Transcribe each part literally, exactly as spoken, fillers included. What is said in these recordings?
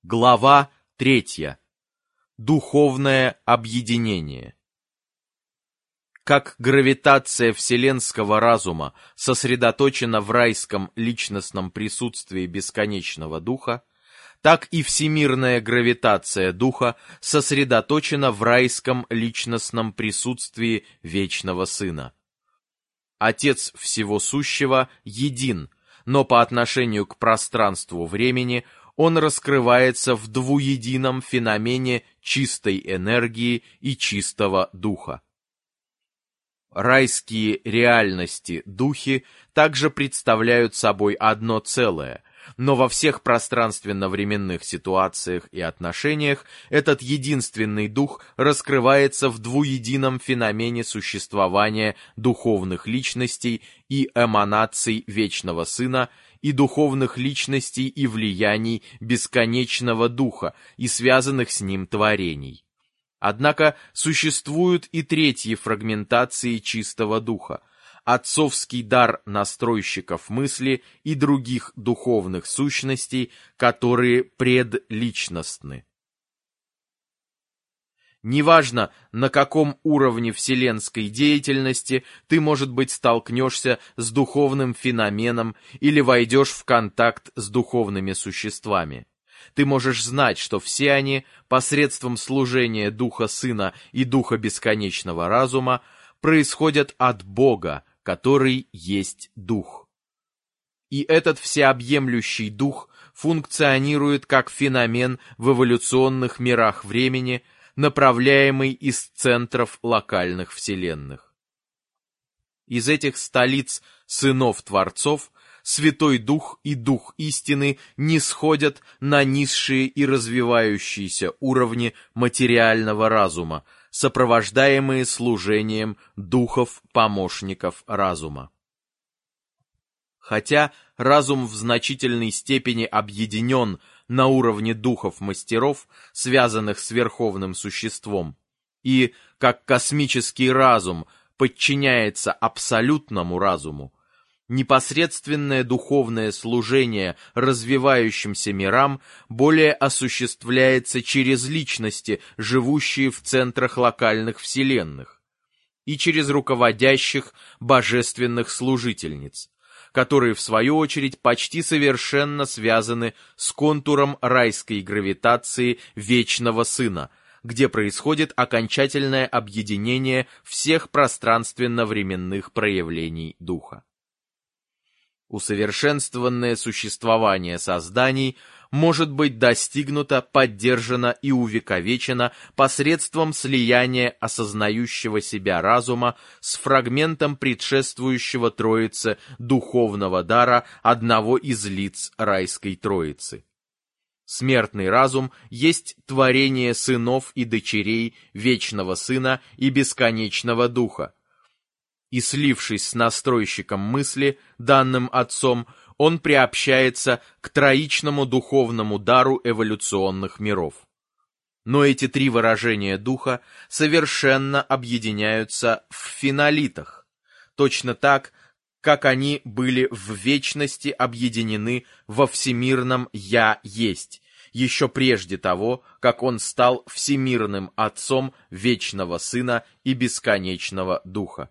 Глава третья. Духовное объединение. Как гравитация вселенского разума сосредоточена в райском личностном присутствии бесконечного духа, так и всемирная гравитация духа сосредоточена в райском личностном присутствии вечного Сына. Отец всего сущего един, но по отношению к пространству-времени он раскрывается в двуедином феномене чистой энергии и чистого духа. Райские реальности, духи, также представляют собой одно целое, но во всех пространственно-временных ситуациях и отношениях этот единственный дух раскрывается в двуедином феномене существования духовных личностей и эманаций Вечного Сына и духовных личностей и влияний бесконечного духа и связанных с ним творений. Однако существуют и третьи фрагментации чистого духа, отцовский дар настройщиков мысли и других духовных сущностей, которые предличностны. Неважно, на каком уровне вселенской деятельности ты, может быть, столкнешься с духовным феноменом или войдешь в контакт с духовными существами. Ты можешь знать, что все они, посредством служения Духа Сына и Духа Бесконечного Разума, происходят от Бога, который есть Дух. И этот всеобъемлющий Дух функционирует как феномен в эволюционных мирах времени, направляемый из центров локальных вселенных. Из этих столиц сынов-творцов Святой Дух и Дух истины нисходят на низшие и развивающиеся уровни материального разума, сопровождаемые служением духов-помощников разума. Хотя разум в значительной степени объединен на уровне духов-мастеров, связанных с Верховным Существом, и, как космический разум, подчиняется абсолютному разуму, непосредственное духовное служение развивающимся мирам более осуществляется через личности, живущие в центрах локальных вселенных, и через руководящих божественных служительниц, которые, в свою очередь, почти совершенно связаны с контуром райской гравитации Вечного Сына, где происходит окончательное объединение всех пространственно-временных проявлений Духа. Усовершенствованное существование созданий может быть достигнуто, поддержано и увековечено посредством слияния осознающего себя разума с фрагментом предшествующего Троице духовного дара одного из лиц райской Троицы. Смертный разум есть творение сынов и дочерей Вечного Сына и Бесконечного Духа, и, слившись с настройщиком мысли, данным Отцом, он приобщается к троичному духовному дару эволюционных миров. Но эти три выражения Духа совершенно объединяются в фенолитах, точно так, как они были в вечности объединены во всемирном «Я есть», еще прежде того, как он стал всемирным Отцом Вечного Сына и Бесконечного Духа.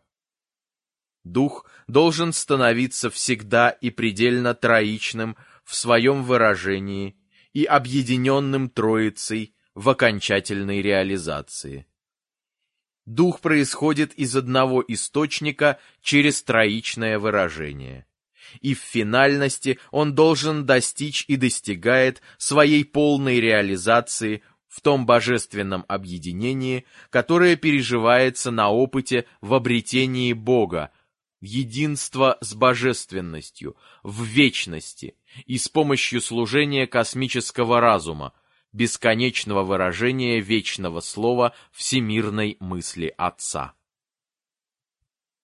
Дух должен становиться всегда и предельно троичным в своем выражении и объединенным Троицей в окончательной реализации. Дух происходит из одного источника через троичное выражение, и в финальности он должен достичь и достигает своей полной реализации в том божественном объединении, которое переживается на опыте в обретении Бога, в единство с божественностью, в вечности и с помощью служения космического разума, бесконечного выражения вечного слова всемирной мысли Отца.